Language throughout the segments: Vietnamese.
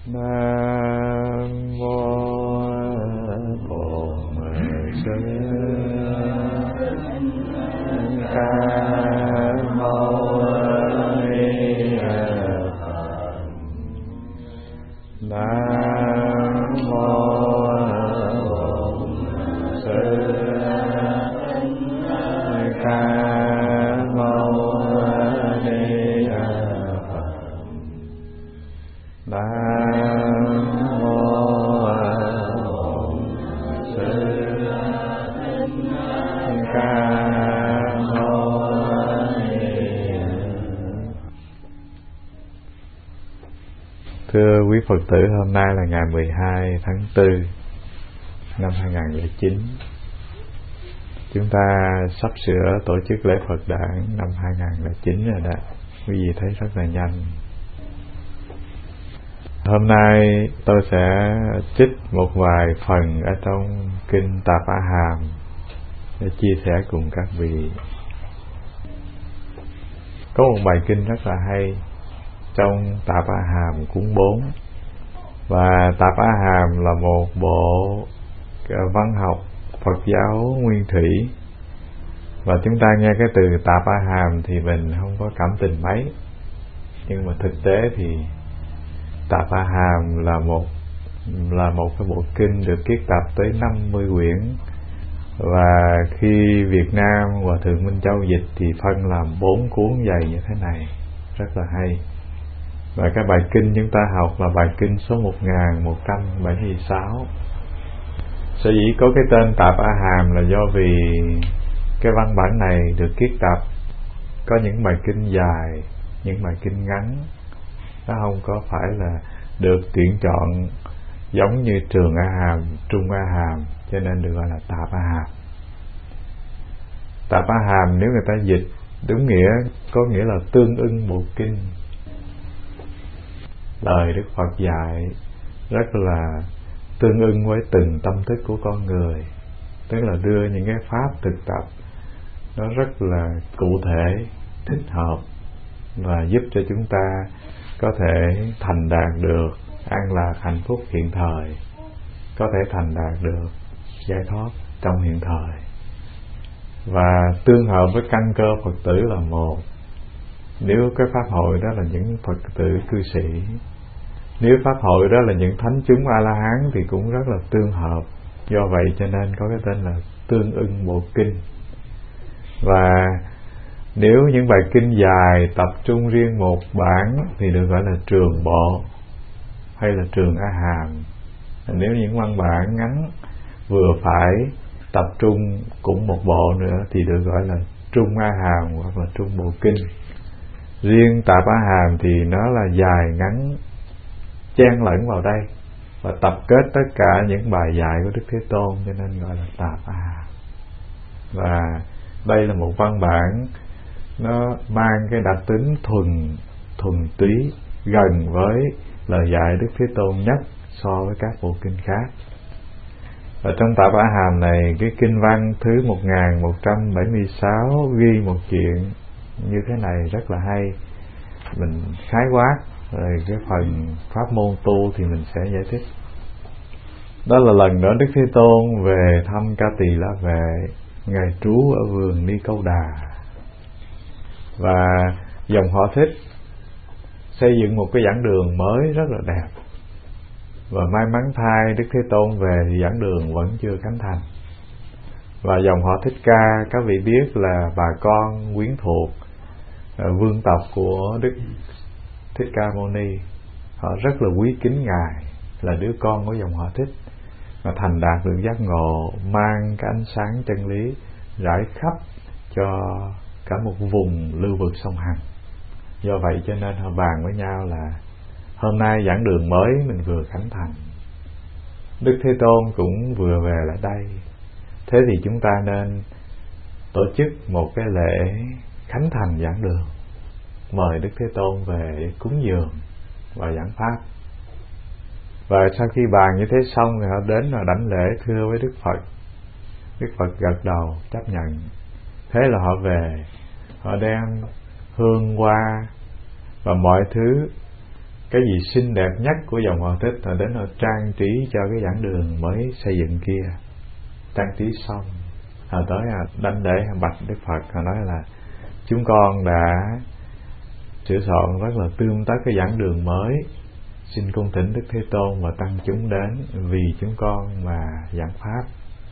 Nam mô Bổn Sư Ca Mâu Ni Phật. Nam mô Bổn Sư Ca Mâu Ni Phật. Thưa quý Phật tử, hôm nay là ngày 12 tháng 4 năm 2009. Chúng ta sắp sửa tổ chức lễ Phật đản năm 2009 rồi đó. Quý vị thấy rất là nhanh. Hôm nay tôi sẽ trích một vài phần ở trong Kinh Tạp A Hàm để chia sẻ cùng các vị. Có một bài kinh rất là hay trong Tạp A Hàm cuốn 4. Và Tạp A Hàm là một bộ văn học Phật giáo nguyên thủy. Và chúng ta nghe cái từ Tạp A Hàm thì mình không có cảm tình mấy. Nhưng mà thực tế thì Tạp A Hàm là một cái bộ kinh được kiết tập tới 50 quyển. Và khi Việt Nam Hòa Thượng Minh Châu dịch thì phân làm 4 cuốn dày như thế này, rất là hay. Và cái bài kinh chúng ta học là bài kinh số 1176. Sở dĩ có cái tên Tạp A Hàm là do vì cái văn bản này được kiết tập có những bài kinh dài, những bài kinh ngắn. Nó không có phải là được tuyển chọn giống như Trường A Hàm, Trung A Hàm, cho nên được gọi là Tạp A Hàm. Tạp A Hàm nếu người ta dịch đúng nghĩa có nghĩa là tương ưng bộ kinh. Lời Đức Phật dạy rất là tương ưng với từng tâm thức của con người, tức là đưa những cái pháp thực tập nó rất là cụ thể, thích hợp và giúp cho chúng ta có thể thành đạt được an lạc hạnh phúc hiện thời, có thể thành đạt được giải thoát trong hiện thời. Và tương hợp với căn cơ Phật tử là một. Nếu cái pháp hội đó là những Phật tử cư sĩ, nếu pháp hội đó là những thánh chúng A-la-hán thì cũng rất là tương hợp. Do vậy cho nên có cái tên là tương ưng bộ kinh. Và nếu những bài kinh dài tập trung riêng một bản thì được gọi là trường bộ hay là trường A Hàm. Nếu những văn bản ngắn vừa phải tập trung cũng một bộ nữa thì được gọi là trung A Hàm hoặc là trung bộ kinh. Riêng Tạp A Hàm thì nó là dài ngắn chen lẫn vào đây và tập kết tất cả những bài dạy của Đức Thế Tôn, cho nên gọi là Tạp A Hàm. Và đây là một văn bản nó mang cái đặc tính thuần túy, gần với lời dạy Đức Thế Tôn nhất so với các bộ kinh khác. Và trong Tạp A Hàm này, cái kinh văn thứ 1176 ghi một chuyện như thế này rất là hay. Mình khái quát rồi cái phần pháp môn tu thì mình sẽ giải thích. Đó là lần đó Đức Thế Tôn về thăm Ca Tỳ La Vệ, Ngài trú ở vườn Ni Câu Đà. Và dòng họ Thích xây dựng một cái giảng đường mới rất là đẹp. Và may mắn thay Đức Thế Tôn về thì giảng đường vẫn chưa khánh thành. Và dòng họ Thích Ca, các vị biết là bà con quyến thuộc vương tộc của Đức Thích Ca Mâu Ni, họ rất là quý kính Ngài, là đứa con của dòng họ Thích, mà thành đạt được giác ngộ, mang cái ánh sáng chân lý rải khắp cho cả một vùng lưu vực sông Hằng. Do vậy cho nên họ bàn với nhau là hôm nay giảng đường mới mình vừa khánh thành, Đức Thế Tôn cũng vừa về lại đây, thế thì chúng ta nên tổ chức một cái lễ khánh thành giảng đường, mời Đức Thế Tôn về cúng dường và giảng pháp. Và sau khi bàn như thế xong thì họ đến và đảnh lễ thưa với Đức Phật. Đức Phật gật đầu chấp nhận. Thế là họ về, họ đem hương hoa và mọi thứ cái gì xinh đẹp nhất của dòng họ Thích là đến họ trang trí cho cái giảng đường mới xây dựng kia. Trang trí xong họ tới đánh lễ bạch Đức Phật, họ nói là chúng con đã sửa soạn rất là tươm tất cái giảng đường mới, xin cung thỉnh Đức Thế Tôn và tăng chúng đến vì chúng con mà giảng pháp.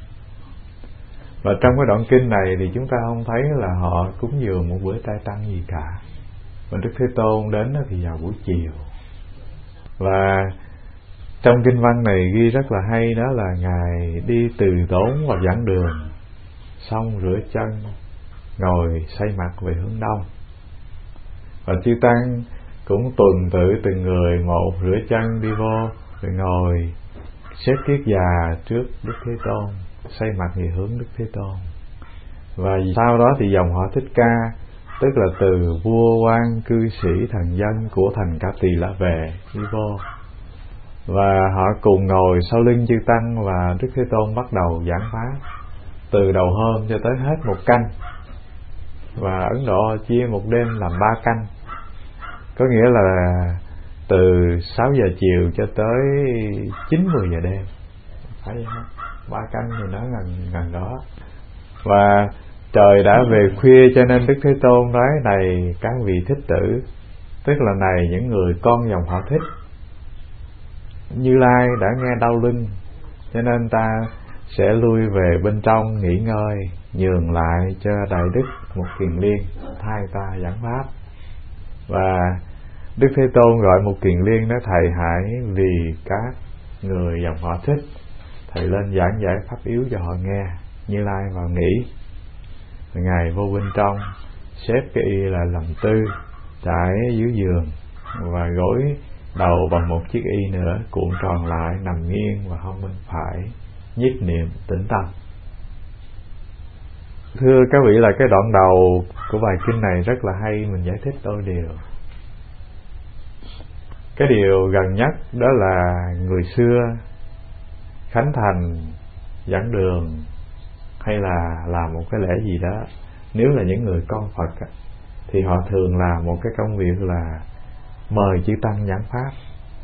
Và trong cái đoạn kinh này thì chúng ta không thấy là họ cúng dường một bữa trai tăng gì cả. Và Đức Thế Tôn đến thì vào buổi chiều. Và trong kinh văn này ghi rất là hay, đó là Ngài đi từ tốn vào giảng đường, xong rửa chân, ngồi xoay mặt về hướng đông. Và chư tăng cũng tuần tự từng người một rửa chân đi vô, rồi ngồi xếp kiết già trước Đức Thế Tôn, xoay mặt về hướng Đức Thế Tôn. Và sau đó thì dòng họ Thích Ca, tức là từ vua quan cư sĩ thần dân của thành Ca Tỳ La về đi vô, và họ cùng ngồi sau lưng chư tăng, và Đức Thế Tôn bắt đầu giảng pháp từ đầu hôm cho tới hết một canh. Và Ấn Độ chia một đêm làm 3 canh, có nghĩa là từ 6 giờ chiều cho tới 9-10 giờ đêm, phải vậy không? 3 canh thì nó gần đó. Và trời đã về khuya, cho nên Đức Thế Tôn nói: này các vị thích tử, tức là này những người con dòng họ Thích, Như Lai đã nghe đau lưng, cho nên ta sẽ lui về bên trong nghỉ ngơi, nhường lại cho Đại Đức một Kiền Liên thay ta giảng pháp. Và Đức Thế Tôn gọi một Kiền Liên nói: thầy hãy vì các người dòng họ Thích, thầy lên giảng giải pháp yếu cho họ nghe. Như Lai vào nghỉ. Ngài vô bên trong, xếp cái y là làm tư, trải dưới giường, và gối đầu bằng một chiếc y nữa, cuộn tròn lại, nằm nghiêng và hông bên phải, nhiếp niệm tĩnh tâm. Thưa các vị, là cái đoạn đầu của bài kinh này rất là hay, mình giải thích đôi điều. Cái điều gần nhất đó là người xưa khánh thành giảng đường hay là làm một cái lễ gì đó, nếu là những người con Phật thì họ thường làm một cái công việc là mời chư tăng giảng pháp.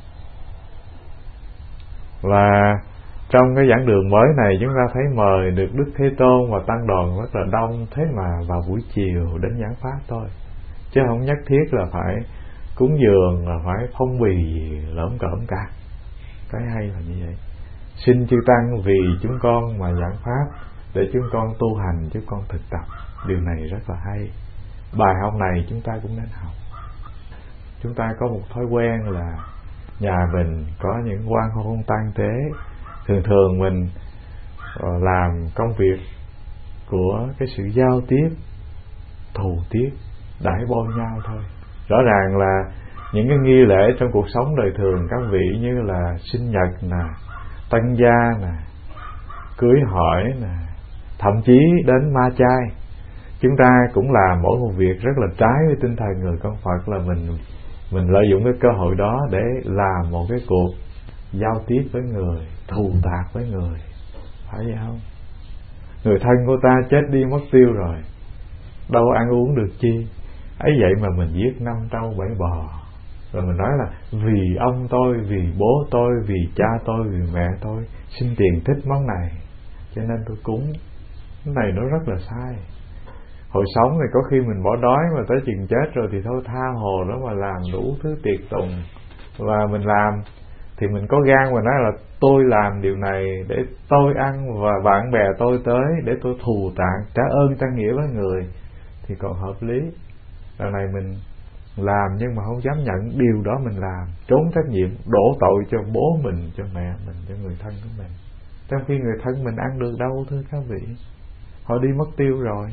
Và trong cái giảng đường mới này chúng ta thấy mời được Đức Thế Tôn và tăng đoàn rất là đông, thế mà vào buổi chiều đến giảng pháp thôi, chứ không nhất thiết là phải cúng dường, là phải phong bì lởm cởm cả. Cái hay là như vậy. Xin chư tăng vì chúng con mà giảng pháp, để chúng con tu hành, chúng con thực tập. Điều này rất là hay. Bài học này chúng ta cũng nên học. Chúng ta có một thói quen là nhà mình có những quan hôn tang tế, thường mình làm công việc của cái sự giao tiếp, thù tiết, đãi bôi nhau thôi. Rõ ràng là những cái nghi lễ trong cuộc sống đời thường các vị, như là sinh nhật nè, tân gia nè, cưới hỏi nè, thậm chí đến ma chay, chúng ta cũng làm mỗi một việc rất là trái với tinh thần người con Phật, là mình lợi dụng cái cơ hội đó để làm một cái cuộc giao tiếp với người, thù tạc với người, phải vậy không? Người thân của ta chết đi mất tiêu rồi, đâu ăn uống được chi, ấy vậy mà mình giết 5 trâu 7 bò, rồi mình nói là vì ông tôi, vì bố tôi, vì cha tôi, vì mẹ tôi xin tiền thích món này cho nên tôi cúng. Cái này nó rất là sai. Hồi sống thì có khi mình bỏ đói, mà tới chừng chết rồi thì thôi tha hồ đó mà làm đủ thứ tiệc tùng. Và mình làm thì mình có gan mà nói là tôi làm điều này để tôi ăn và bạn bè tôi tới, để tôi thù tạng trả ơn trả nghĩa với người thì còn hợp lý. Lần này mình làm nhưng mà không dám nhận điều đó mình làm, trốn trách nhiệm, đổ tội cho bố mình, cho mẹ mình, cho người thân của mình, trong khi người thân mình ăn được đâu thưa các vị. Họ đi mất tiêu rồi.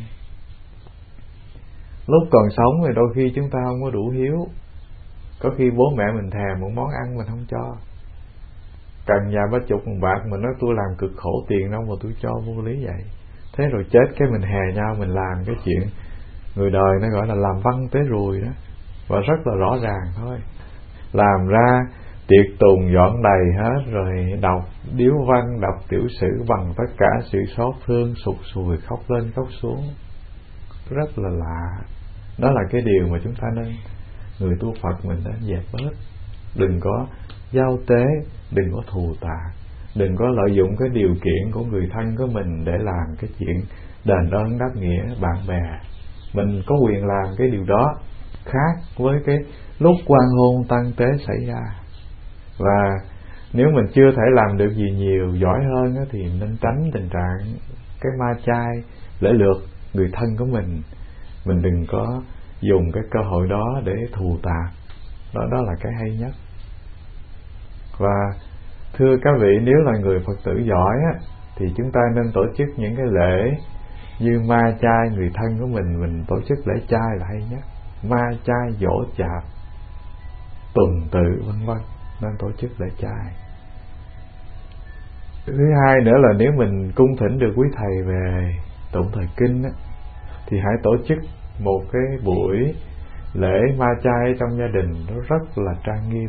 Lúc còn sống thì đôi khi chúng ta không có đủ hiếu, có khi bố mẹ mình thèm một món ăn mình không cho, cần nhà 30 bạc mình nói tôi làm cực khổ tiền đâu mà tôi cho, vô lý vậy. Thế rồi chết cái mình hè nhau, mình làm cái chuyện người đời nó gọi là làm văn tế rùi đó, và rất là rõ ràng thôi. Làm ra tiệc tùng dọn đầy hết, rồi đọc điếu văn, đọc tiểu sử bằng tất cả sự xót thương, sụt sùi, khóc lên khóc xuống, rất là lạ. Đó là cái điều mà chúng ta nên, người tu Phật mình nên dẹp bớt. đừng có giao tế, đừng có thù tà, đừng có lợi dụng cái điều kiện của người thân của mình để làm cái chuyện đền ơn đáp nghĩa bạn bè. Mình có quyền làm cái điều đó, khác với cái lúc quan hôn tang tế xảy ra. Và nếu mình chưa thể làm được gì nhiều giỏi hơn thì nên tránh tình trạng cái ma chay lễ lượt người thân của mình. Mình đừng có dùng cái cơ hội đó để thù tà. Đó là cái hay nhất. Và thưa các vị, nếu là người Phật tử giỏi thì chúng ta nên tổ chức những cái lễ như ma chay người thân của mình tổ chức lễ chay là hay nhất. Ma chay, giỗ chạp, tuần tự vân vân, nên tổ chức lễ chay. Thứ hai nữa là nếu mình cung thỉnh được quý thầy về tụng thời kinh thì hãy tổ chức một cái buổi lễ ma chay trong gia đình, nó rất là trang nghiêm.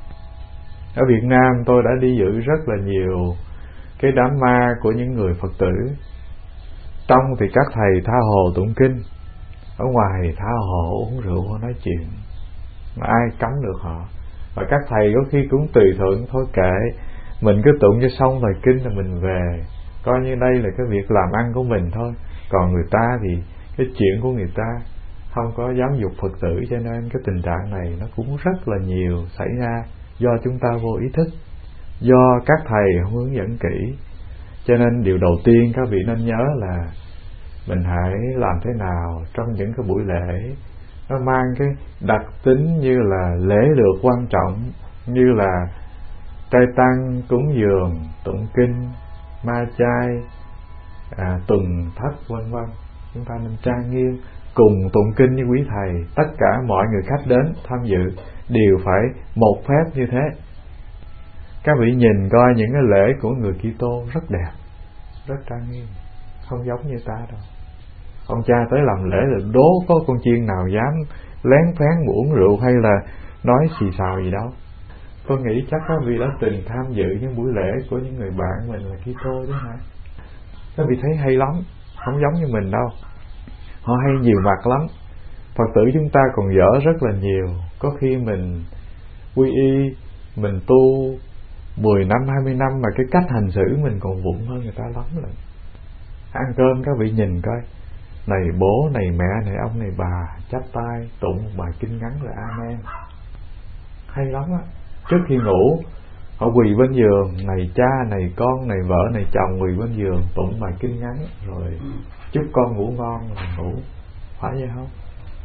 Ở Việt Nam tôi đã đi dự rất là nhiều cái đám ma của những người Phật tử. Trong thì các thầy tha hồ tụng kinh, ở ngoài tha hồ uống rượu nói chuyện, mà ai cấm được họ. Và các thầy có khi cũng tùy thuận, thôi kệ, mình cứ tụng cho xong thời kinh là mình về, coi như đây là cái việc làm ăn của mình thôi. Còn người ta thì cái chuyện của người ta không có giáo dục Phật tử, cho nên cái tình trạng này nó cũng rất là nhiều xảy ra do chúng ta vô ý thức, do các thầy không hướng dẫn kỹ. Cho nên điều đầu tiên các vị nên nhớ là mình hãy làm thế nào trong những cái buổi lễ nó mang cái đặc tính như là lễ lượt quan trọng, như là trai tăng, cúng dường, tụng kinh, ma chay, tuần thất vân vân. Chúng ta nên trang nghiêm cùng tụng kinh với quý thầy. Tất cả mọi người khách đến tham dự đều phải một phép như thế. Các vị nhìn coi những cái lễ của người Kitô rất đẹp, rất trang nghiêm, không giống như ta đâu. Ông cha tới làm lễ là đố có con chiên nào dám lén phén uống rượu hay là nói xì xào gì đâu. Tôi nghĩ chắc các vị đã từng tham dự những buổi lễ của những người bạn mình là Kitô chứ hả? Các vị thấy hay lắm, không giống như mình đâu. Họ hay nhiều mặt lắm. Phật tử chúng ta còn dở rất là nhiều. Có khi mình quy y, mình tu 10 năm, 20 năm mà cái cách hành xử mình còn vụng hơn người ta lắm rồi. Ăn cơm các vị nhìn coi, này bố, này mẹ, này ông, này bà, chắp tay tụng một bài kinh ngắn là Amen. Hay lắm á. Trước khi ngủ họ quỳ bên giường, này cha, này con, này vợ, này chồng, quỳ bên giường tụng bài kinh ngắn rồi chúc con ngủ ngon rồi ngủ. Phải vậy không?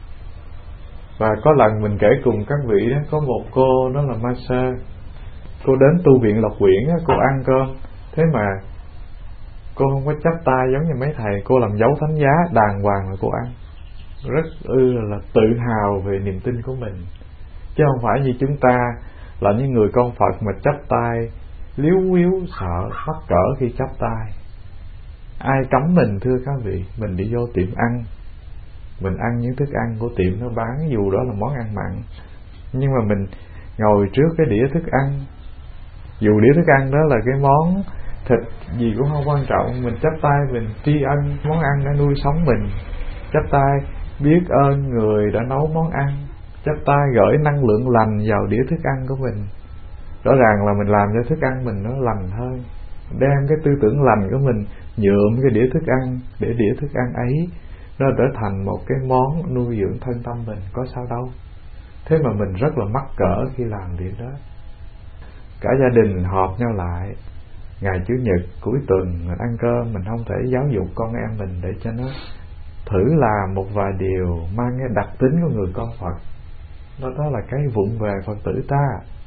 Và có lần mình kể cùng các vị đó, có một cô đó là ma sơ. Cô đến tu viện Lộc Quyển, cô ăn cơm, thế mà cô không có chắp tay giống như mấy thầy, cô làm dấu thánh giá đàng hoàng là cô ăn. Rất là tự hào về niềm tin của mình. Chứ không phải như chúng ta là những người con Phật mà chắp tay liếu quíu, sợ mắc cỡ khi chắp tay. Ai cấm mình thưa các vị? Mình đi vô tiệm ăn, mình ăn những thức ăn của tiệm nó bán, dù đó là món ăn mặn, nhưng mà mình ngồi trước cái đĩa thức ăn, dù đĩa thức ăn đó là cái món thịt gì cũng không quan trọng, mình chắp tay mình tri ân món ăn đã nuôi sống mình, chắp tay biết ơn người đã nấu món ăn, chắp tay gửi năng lượng lành vào đĩa thức ăn của mình. Rõ ràng là mình làm cho thức ăn mình nó lành hơn, đem cái tư tưởng lành của mình nhuộm cái đĩa thức ăn, để đĩa thức ăn ấy nó trở thành một cái món nuôi dưỡng thân tâm mình, có sao đâu. Thế mà mình rất là mắc cỡ khi làm việc đó. Cả gia đình họp nhau lại ngày Chủ nhật cuối tuần mình ăn cơm, mình không thể giáo dục con em mình để cho nó thử làm một vài điều mang cái đặc tính của người con Phật. Đó là cái vụng về Phật tử ta.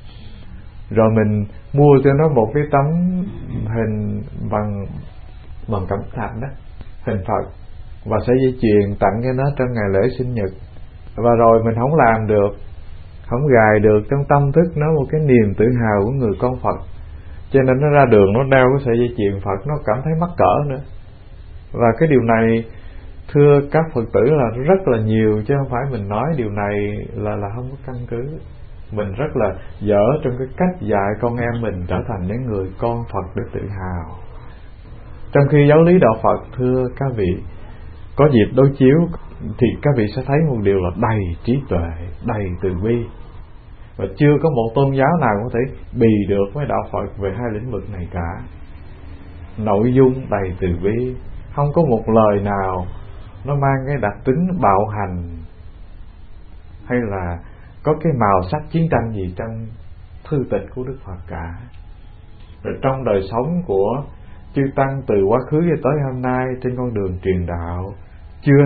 Rồi mình mua cho nó một cái tấm hình bằng cẩm thạch đó, hình Phật, và sợi dây chuyền tặng cho nó trong ngày lễ sinh nhật. Và rồi mình không làm được, không gài được trong tâm thức nó một cái niềm tự hào của người con Phật, cho nên nó ra đường nó đeo cái sợi dây chuyền Phật, nó cảm thấy mắc cỡ nữa. Và cái điều này thưa các Phật tử là rất là nhiều, chứ không phải mình nói điều này là không có căn cứ. Mình rất là dở trong cái cách dạy con em mình trở thành những người con Phật để tự hào. Trong khi giáo lý đạo Phật thưa các vị, có dịp đối chiếu thì các vị sẽ thấy một điều là đầy trí tuệ, đầy từ bi. và chưa có một tôn giáo nào có thể bì được với đạo Phật về hai lĩnh vực này cả. Nội dung đầy từ bi, không có một lời nào nó mang cái đặc tính bạo hành hay là có cái màu sắc chiến tranh gì trong thư tịch của Đức Phật cả. Rồi trong đời sống của chư tăng từ quá khứ cho tới hôm nay trên con đường truyền đạo, chưa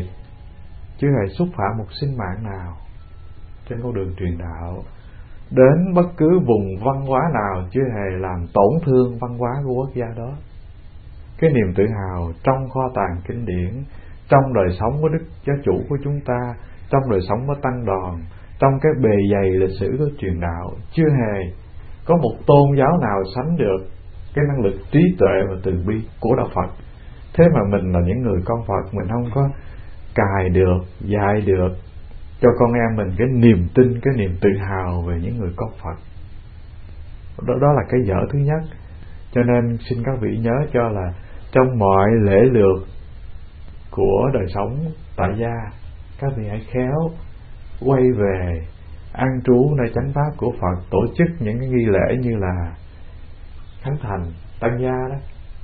hề xúc phạm một sinh mạng nào trên con đường truyền đạo. Đến bất cứ vùng văn hóa nào chưa hề làm tổn thương văn hóa của quốc gia đó. Cái niềm tự hào trong kho tàng kinh điển, trong đời sống của Đức Giáo Chủ của chúng ta, trong đời sống của tăng đoàn, trong cái bề dày lịch sử của truyền đạo, chưa hề có một tôn giáo nào sánh được cái năng lực trí tuệ và từ bi của đạo Phật. Thế mà mình là những người con Phật, mình không có cài được, dạy được cho con em mình cái niềm tin, cái niềm tự hào về những người con Phật. Đó là cái dở thứ nhất. Cho nên xin các vị nhớ cho là trong mọi lễ lược của đời sống tại gia, các vị hãy khéo quay về an trú nơi chánh pháp của Phật, tổ chức những cái nghi lễ như là khánh thành tăng gia đó,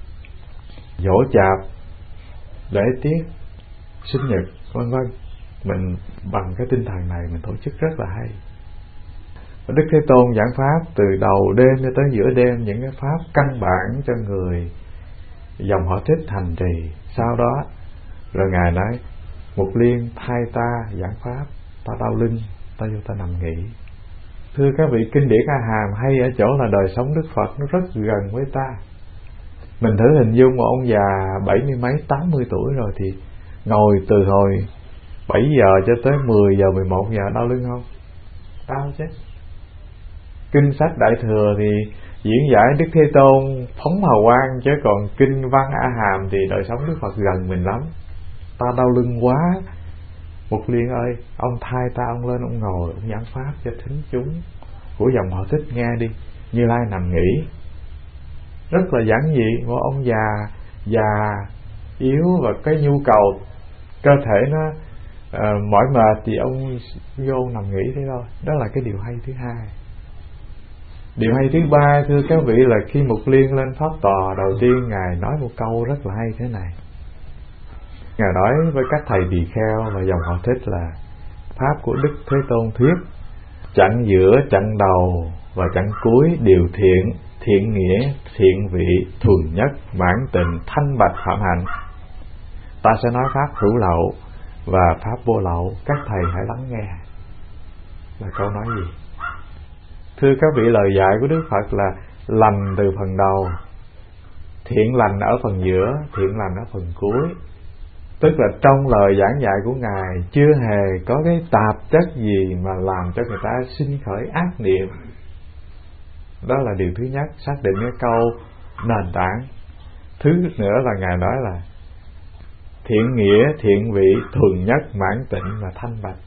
giỗ chạp, lễ tiết, sinh nhật, vân vân. Mình bằng cái tinh thần này mình tổ chức rất là hay. Đức Thế Tôn giảng pháp từ đầu đêm cho tới giữa đêm, những cái pháp căn bản cho người dòng họ Thích hành trì. Sau đó rồi Ngài nói: Mục Liên thay ta giảng pháp, ta đau lưng, ta vô ta nằm nghỉ. Thưa các vị, kinh điển A Hàm hay ở chỗ là đời sống Đức Phật nó rất gần với ta. Mình thử hình dung một ông già 70 mấy 80 tuổi rồi thì ngồi từ hồi 7 giờ cho tới 10 giờ 11 giờ đau lưng không? Đau chứ. Kinh sách Đại Thừa thì diễn giải Đức Thế Tôn phóng hào quang, chứ còn kinh văn A Hàm thì đời sống Đức Phật gần mình lắm. Ta đau lưng quá, Mục Liên ơi, ông thay ta, ông lên ông ngồi, ông giảng pháp cho thính chúng của dòng họ Thích nghe đi. Như Lai nằm nghỉ. Rất là giản dị. Một ông già yếu và cái nhu cầu cơ thể nó mỏi mệt thì ông vô nằm nghỉ thế thôi. Đó là cái điều hay thứ hai. Điều hay thứ ba, thưa các vị, là khi Mục Liên lên pháp tòa đầu tiên, Ngài nói một câu rất là hay thế này. Ngài nói với các thầy tỳ kheo và dòng họ Thích là pháp của Đức Thế Tôn thuyết chặng giữa, chặng đầu và chặng cuối đều thiện, thiện nghĩa, thiện vị, thuần nhất, mãn tịnh, thanh bạch, phạm hạnh. Ta sẽ nói pháp hữu lậu và pháp vô lậu, các thầy hãy lắng nghe. Là câu nói gì? Thưa các vị, lời dạy của Đức Phật là lành từ phần đầu, thiện lành ở phần giữa, thiện lành ở phần cuối. Tức là trong lời giảng dạy của Ngài chưa hề có cái tạp chất gì mà làm cho người ta sinh khởi ác niệm. Đó là điều thứ nhất, xác định cái câu nền tảng. Thứ nữa là Ngài nói là thiện nghĩa, thiện vị, thuần nhất, mãn tịnh và thanh bạch.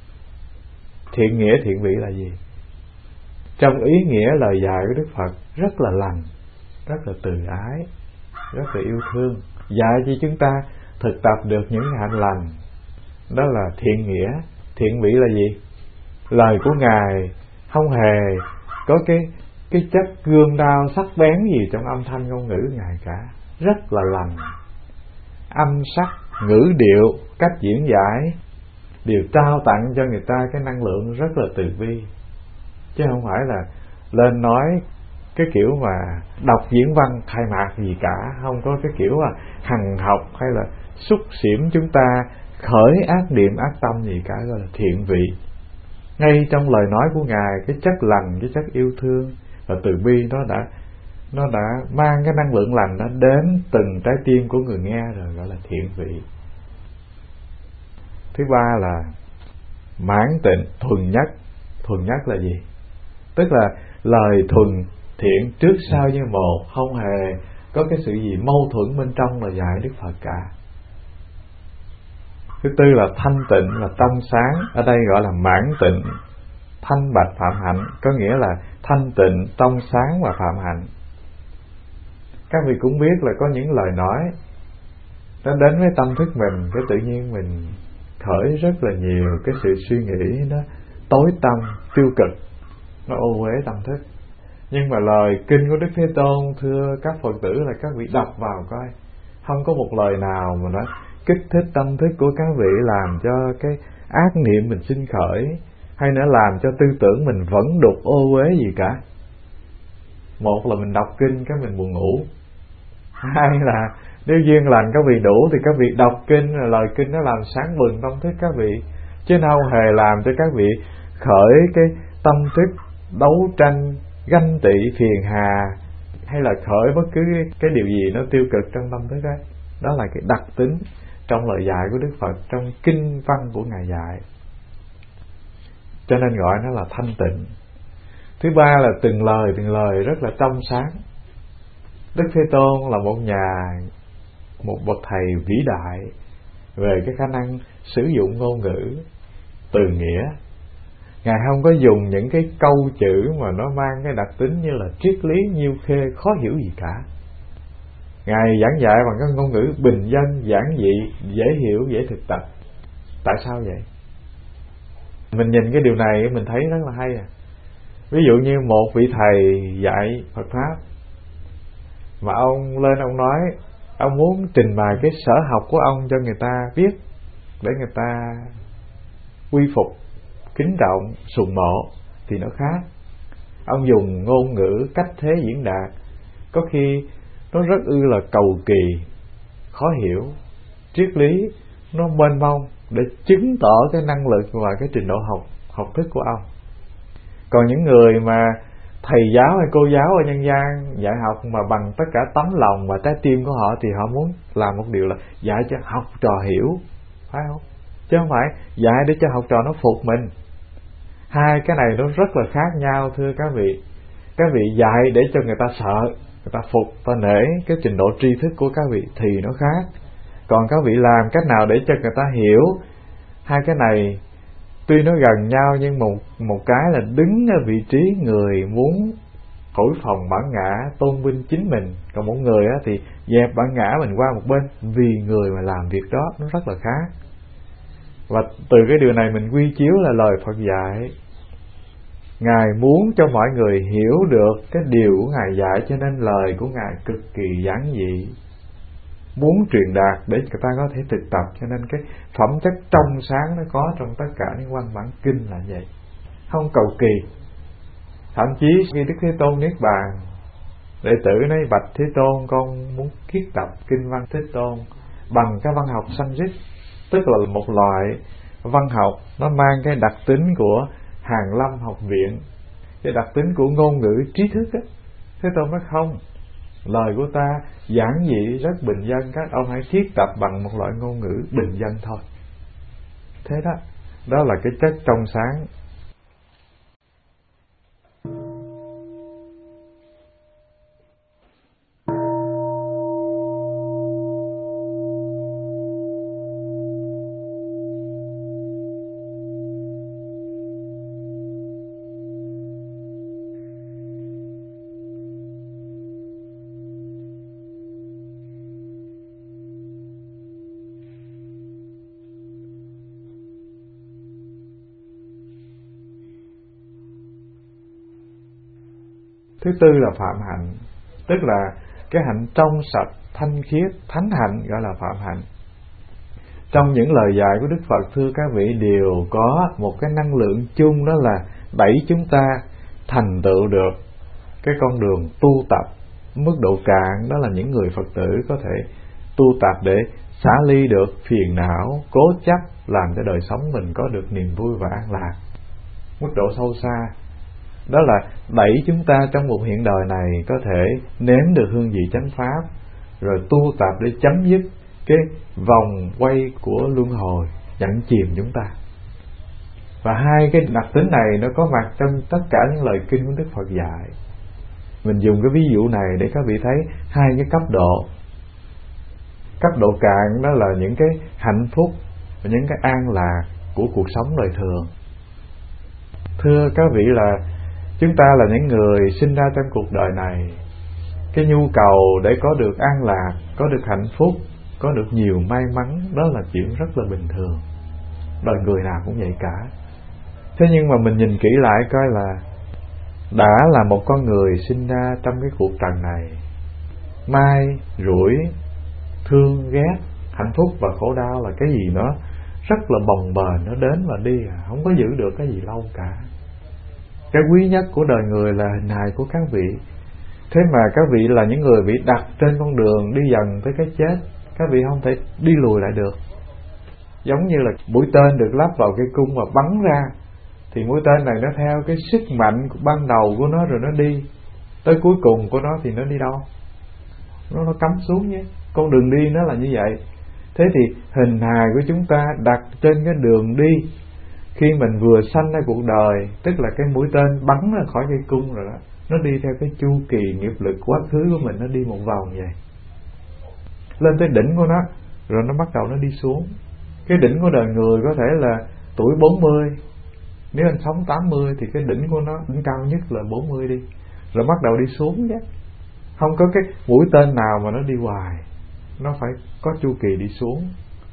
Thiện nghĩa, thiện vị là gì? Trong ý nghĩa lời dạy của Đức Phật rất là lành, rất là từ ái, rất là yêu thương, dạy cho chúng ta thực tập được những hạnh lành. Đó là thiện nghĩa. Thiện vị là gì? Lời của Ngài không hề có cái chất gươm đao sắc bén gì trong âm thanh ngôn ngữ Ngài cả. Rất là lành. Âm sắc, ngữ điệu, cách diễn giải đều trao tặng cho người ta cái năng lượng rất là từ bi. Chứ không phải là lên nói cái kiểu mà đọc diễn văn khai mạc gì cả, không có cái kiểu là hằng học hay là xúc xỉm chúng ta khởi ác niệm ác tâm gì cả, gọi là thiện vị. Ngay trong lời nói của Ngài, cái chất lành, cái chất yêu thương và từ bi nó đã mang cái năng lượng lành nó đến từng trái tim của người nghe rồi, gọi là thiện vị. Thứ ba là mãn tịnh, thuần nhất. Thuần nhất là gì? Tức là lời thuần thiện trước sau như một, không hề có cái sự gì mâu thuẫn bên trong lời dạy Đức Phật cả. Thứ tư là thanh tịnh, là tâm sáng. Ở đây gọi là mãn tịnh, thanh bạch, phạm hạnh. Có nghĩa là thanh tịnh, tâm sáng và phạm hạnh. Các vị cũng biết là có những lời nói nó đến với tâm thức mình, cái tự nhiên mình khởi rất là nhiều cái sự suy nghĩ nó tối tăm, tiêu cực. nó ô uế tâm thức. Nhưng mà lời kinh của Đức Thế Tôn, thưa các Phật tử, là các vị đọc vào coi, không có một lời nào mà nó kích thích tâm thức của các vị, làm cho cái ác niệm mình sinh khởi, hay nữa làm cho tư tưởng mình vẫn đục ô uế gì cả. Một là mình đọc kinh cái mình buồn ngủ, hai là nếu duyên lành các vị đủ thì các vị đọc kinh, rồi lời kinh nó làm sáng bừng tâm thức các vị, chứ đâu hề làm cho các vị khởi cái tâm thức đấu tranh, ganh tị, phiền hà, hay là khởi bất cứ cái điều gì nó tiêu cực trong tâm thức ấy. Đó là cái đặc tính trong lời dạy của Đức Phật, trong kinh văn của Ngài dạy, cho nên gọi nó là thanh tịnh. Thứ ba là từng lời rất là trong sáng. Đức Thế Tôn là một bậc thầy vĩ đại về cái khả năng sử dụng ngôn ngữ từ nghĩa. Ngài không có dùng những cái câu chữ mà nó mang cái đặc tính như là triết lý nhiêu khê khó hiểu gì cả. Ngài giảng dạy bằng cái ngôn ngữ bình dân, giản dị, dễ hiểu, dễ thực tập. Tại sao vậy? Mình nhìn cái điều này mình thấy rất là hay à. Ví dụ như một vị thầy dạy Phật Pháp, mà ông lên ông nói ông muốn trình bày cái sở học của ông cho người ta biết, để người ta quy phục, kính trọng, sùng mộ, thì nó khác. Ông dùng ngôn ngữ, cách thế diễn đạt có khi nó rất là cầu kỳ, khó hiểu, triết lý nó mênh mông để chứng tỏ cái năng lực và cái trình độ học thức của ông. Còn những người mà thầy giáo hay cô giáo ở nhân gian dạy học mà bằng tất cả tấm lòng và trái tim của họ, thì họ muốn làm một điều là dạy cho học trò hiểu, phải không? Chứ không phải dạy để cho học trò nó phục mình. Hai cái này nó rất là khác nhau, thưa các vị. Các vị dạy để cho người ta sợ, người ta phục, ta nể cái trình độ tri thức của các vị thì nó khác. Còn các vị làm cách nào để cho người ta hiểu, hai cái này tuy nó gần nhau nhưng một cái là đứng ở vị trí người muốn thổi phồng bản ngã, tôn vinh chính mình, còn một người thì dẹp bản ngã mình qua một bên vì người mà làm việc đó, nó rất là khác. Và từ cái điều này mình quy chiếu là lời Phật dạy. Ngài muốn cho mọi người hiểu được cái điều của Ngài dạy, cho nên lời của Ngài cực kỳ giản dị, muốn truyền đạt để người ta có thể thực tập. Cho nên cái phẩm chất trong sáng nó có trong tất cả những văn bản kinh là vậy, không cầu kỳ. Thậm chí khi Đức Thế Tôn niết bàn, đệ tử nói: bạch Thế Tôn, con muốn kiết tập kinh văn Thế Tôn bằng cái văn học Sanskrit, tức là một loại văn học nó mang cái đặc tính của Hàn Lâm học viện, cái đặc tính của ngôn ngữ trí thức á. Thế Tôn nói không, lời của ta giản dị rất bình dân, các ông hãy thiết tập bằng một loại ngôn ngữ bình dân thôi. Thế đó, đó là cái chất trong sáng. Thứ tư là phạm hạnh, tức là cái hạnh trong sạch, thanh khiết, thánh hạnh, gọi là phạm hạnh. Trong những lời dạy của Đức Phật, thưa các vị, đều có một cái năng lượng chung, đó là đẩy chúng ta thành tựu được cái con đường tu tập. Mức độ cạn đó là những người Phật tử có thể tu tập để xả ly được phiền não, cố chấp làm cho đời sống mình có được niềm vui và an lạc. Mức độ sâu xa đó là đẩy chúng ta trong một hiện đời này có thể nếm được hương vị chánh pháp, rồi tu tập để chấm dứt cái vòng quay của luân hồi dẫn chìm chúng ta. Và hai cái đặc tính này nó có mặt trong tất cả những lời kinh của Đức Phật dạy. Mình dùng cái ví dụ này để các vị thấy hai cái cấp độ. Cấp độ cạn đó là những cái hạnh phúc và những cái an lạc của cuộc sống đời thường. Thưa các vị, là chúng ta là những người sinh ra trong cuộc đời này, cái nhu cầu để có được an lạc, có được hạnh phúc, có được nhiều may mắn, đó là chuyện rất là bình thường. Đời người nào cũng vậy cả. Thế nhưng mà mình nhìn kỹ lại coi là đã là một con người sinh ra trong cái cuộc trần này, mai rủi, thương ghét, hạnh phúc và khổ đau là cái gì nó rất là bồng bềnh, nó đến và đi, không có giữ được cái gì lâu cả. Cái quý nhất của đời người là hình hài của các vị. Thế mà các vị là những người bị đặt trên con đường đi dần tới cái chết, các vị không thể đi lùi lại được. Giống như là mũi tên được lắp vào cái cung và bắn ra, thì mũi tên này nó theo cái sức mạnh ban đầu của nó rồi nó đi tới cuối cùng của nó, thì nó đi đâu? Nó cắm xuống nhé. Con đường đi nó là như vậy. Thế thì hình hài của chúng ta đặt trên cái đường đi khi mình vừa sanh ra cuộc đời, tức là cái mũi tên bắn ra khỏi cây cung rồi đó, nó đi theo cái chu kỳ nghiệp lực quá khứ của mình, nó đi một vòng vậy, lên tới đỉnh của nó rồi nó bắt đầu nó đi xuống. Cái đỉnh của đời người có thể là tuổi 40, nếu anh sống 80 thì cái đỉnh của nó, đỉnh cao nhất là 40 đi, rồi bắt đầu đi xuống chứ. Không có cái mũi tên nào mà nó đi hoài, nó phải có chu kỳ đi xuống.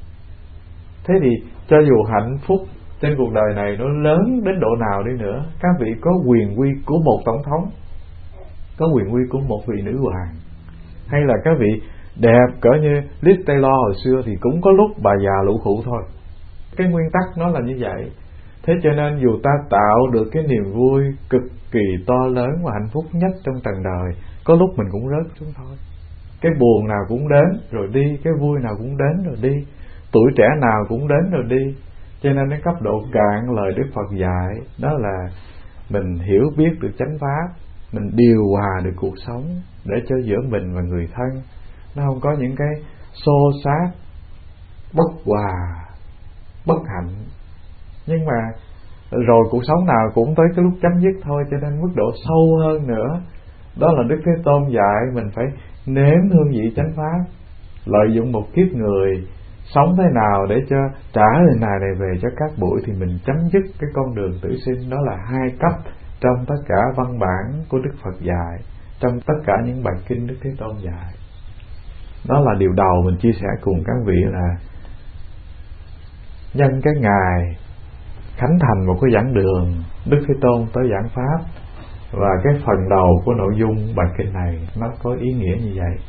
Thế thì cho dù hạnh phúc trên cuộc đời này nó lớn đến độ nào đi nữa, các vị có quyền uy của một tổng thống, có quyền uy của một vị nữ hoàng, hay là các vị đẹp cỡ như Liz Taylor hồi xưa, thì cũng có lúc bà già lũ khụ thôi. Cái nguyên tắc nó là như vậy. Thế cho nên dù ta tạo được cái niềm vui cực kỳ to lớn và hạnh phúc nhất trong trần đời, có lúc mình cũng rớt xuống thôi. Cái buồn nào cũng đến rồi đi, cái vui nào cũng đến rồi đi, tuổi trẻ nào cũng đến rồi đi. Cho nên đến cấp độ cạn, lời Đức Phật dạy đó là mình hiểu biết được chánh pháp, mình điều hòa được cuộc sống để cho giữa mình và người thân nó không có những cái xô xát, bất hòa, bất hạnh. Nhưng mà rồi cuộc sống nào cũng tới cái lúc chấm dứt thôi. Cho nên mức độ sâu hơn nữa, đó là Đức Thế Tôn dạy mình phải nếm hương vị chánh pháp, lợi dụng một kiếp người sống thế nào để cho trả hình hài này về cho các buổi, thì mình chấm dứt cái con đường tử sinh. Đó là 2 cấp trong tất cả văn bản của Đức Phật dạy, trong tất cả những bài kinh Đức Thế Tôn dạy. Đó là điều đầu mình chia sẻ cùng các vị, là nhân cái ngày khánh thành một cái giảng đường Đức Thế Tôn tới giảng pháp, và cái phần đầu của nội dung bài kinh này nó có ý nghĩa như vậy.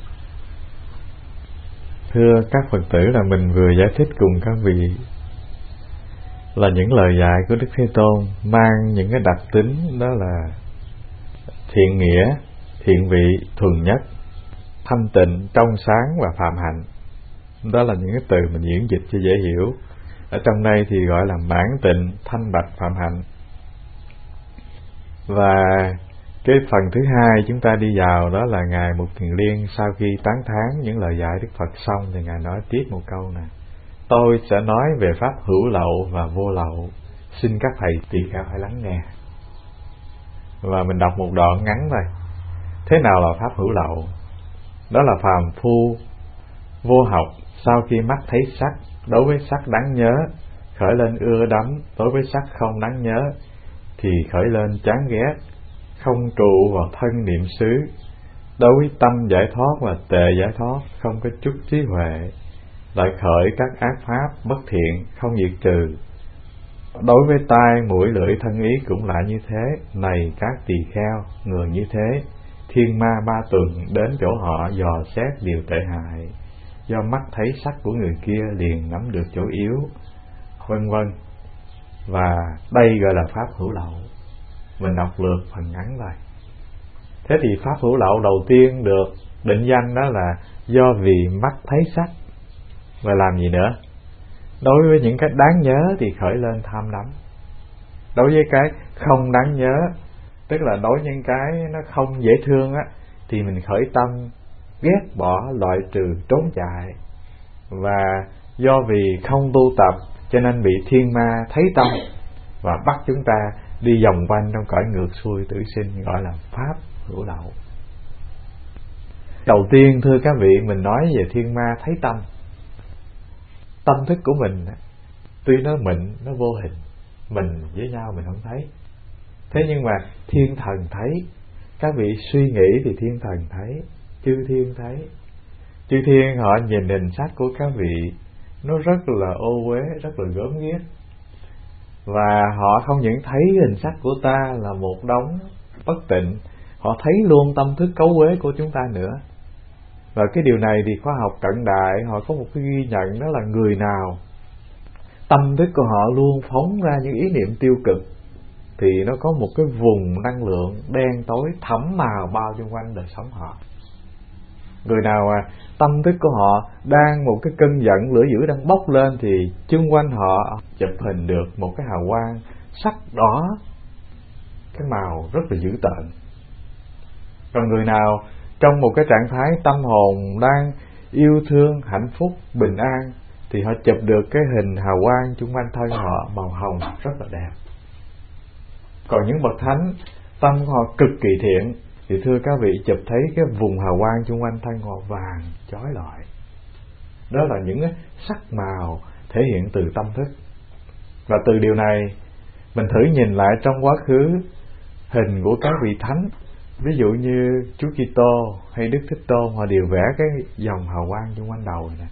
Thưa các Phật tử, là mình vừa giải thích cùng các vị là những lời dạy của Đức Thế Tôn mang những cái đặc tính đó là thiện nghĩa, thiện vị, thuần nhất, thanh tịnh, trong sáng và phạm hạnh. Đó là những cái từ mình diễn dịch cho dễ hiểu. Ở trong đây thì gọi là mãn tịnh, thanh bạch, phạm hạnh. Và cái phần thứ hai chúng ta đi vào đó là Ngài Mục Kiền Liên sau khi tán thán những lời dạy Đức Phật xong thì Ngài nói tiếp một câu nè: tôi sẽ nói về pháp hữu lậu và vô lậu, xin các thầy tỳ kheo hãy lắng nghe. Và mình đọc một đoạn ngắn thôi. Thế nào là pháp hữu lậu? Đó là phàm phu vô học sau khi mắt thấy sắc, đối với sắc đáng nhớ khởi lên ưa đắm, đối với sắc không đáng nhớ thì khởi lên chán ghét, không trụ vào thân niệm xứ, đối với tâm giải thoát và tệ giải thoát không có chút trí huệ, lại khởi các ác pháp bất thiện không diệt trừ. Đối với tai, mũi, lưỡi, thân ý cũng lại như thế. Này các tỳ kheo, người như thế, thiên ma 3 tuần đến chỗ họ dò xét điều tệ hại, do mắt thấy sắc của người kia liền nắm được chỗ yếu, vân vân. Và đây gọi là pháp hữu lậu. Mình đọc lượt phần ngắn rồi. Thế thì pháp hữu lậu đầu tiên được định danh đó là do vì mắt thấy sắc. Và làm gì nữa? Đối với những cái đáng nhớ thì khởi lên tham đắm. Đối với cái không đáng nhớ, tức là đối với những cái nó không dễ thương á, thì mình khởi tâm ghét bỏ, loại trừ, trốn chạy. Và do vì không tu tập cho nên bị thiên ma thấy tâm và bắt chúng ta đi vòng quanh trong cõi ngược xuôi tử sinh, gọi là pháp hữu lậu. Đầu tiên thưa các vị, mình nói về thiên ma thấy tâm. Tâm thức của mình tuy nó mịn, nó vô hình, mình với nhau mình không thấy. Thế nhưng mà thiên thần thấy. Các vị suy nghĩ thì thiên thần thấy, chư thiên thấy. Chư thiên họ nhìn hình sắc của các vị, nó rất là ô uế, rất là gớm ghiếc. Và họ không những thấy hình sắc của ta là một đống bất tịnh, họ thấy luôn tâm thức cấu uế của chúng ta nữa. Và cái điều này thì khoa học cận đại họ có một cái ghi nhận, đó là người nào tâm thức của họ luôn phóng ra những ý niệm tiêu cực thì nó có một cái vùng năng lượng đen tối thẫm màu bao chung quanh đời sống họ. Người nào tâm thức của họ đang một cái cơn giận lửa dữ đang bốc lên thì chung quanh họ chụp hình được một cái hào quang sắc đỏ, cái màu rất là dữ tợn. Còn người nào trong một cái trạng thái tâm hồn đang yêu thương, hạnh phúc, bình an thì họ chụp được cái hình hào quang chung quanh thân họ màu hồng rất là đẹp. Còn những bậc thánh tâm của họ cực kỳ thiện thì thưa các vị, chụp thấy cái vùng hào quang chung quanh thân họ vàng chói lọi. Đó là những cái sắc màu thể hiện từ tâm thức. Và từ điều này mình thử nhìn lại trong quá khứ hình của các vị thánh, ví dụ như Chúa Kitô hay Đức Thích Tôn, họ đều vẽ cái dòng hào quang chung quanh đầu này.